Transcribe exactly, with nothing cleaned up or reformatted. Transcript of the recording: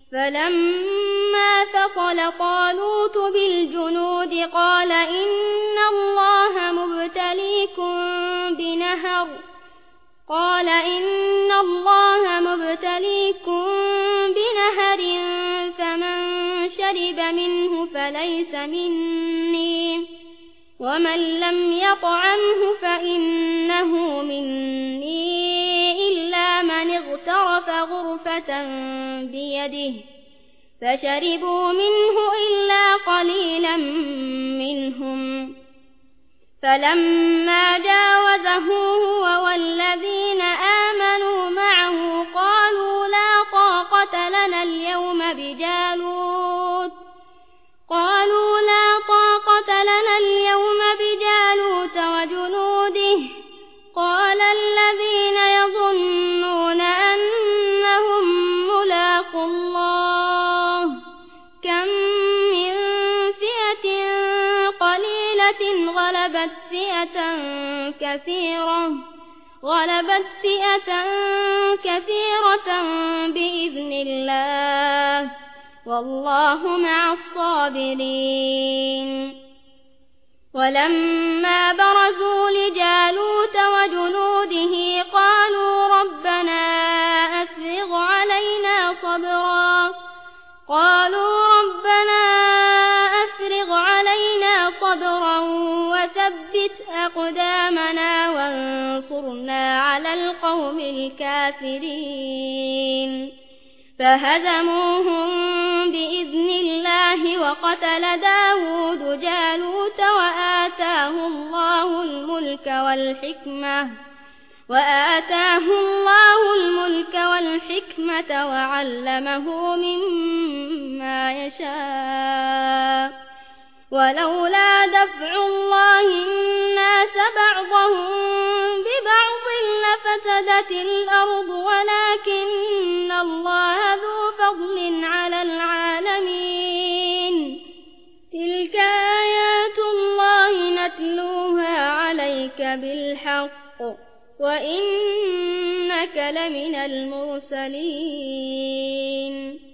فلما فصل طالوت بالجنود قال إن الله مبتليكم بنهر قال إن الله مبتليكم بنهر فمن شرب منه فليس مني ومن لم يطعمه فإنه مني إلا من اغترف غرفة بيده فشربوا منه إلا قليلا منهم فلما جاوزه هو والذين آمنوا معه قالوا لا طاقة لنا اليوم بجالوت قالوا لا طاقة لنا اليوم بجالوت وجنوده قال الذين يظنون أنهم ملاقو الله كم من فئة قليلة غلبت فئة كثيرة غلبت فئة كثيرة بإذن الله والله مع الصابرين ولما برزوا لجالوت وجنوده قالوا ربنا أفرغ علينا صبرا قالوا ربنا أفرغ علينا صبرا وثبت أقدامنا وانصرنا على القوم الكافرين فهزموهم بإذن الله وقتل داود جالوت وآتاه الله الملك والحكمة وآتاه الله الملك والحكمة وعلمه مما يشاء ولولا دفع الله الناس بعضهم ببعض لفسدت الأرض ولكن الله ذو فضل على العالمين تلك آيات الله نتلوها عليك بالحق وإنك لمن المرسلين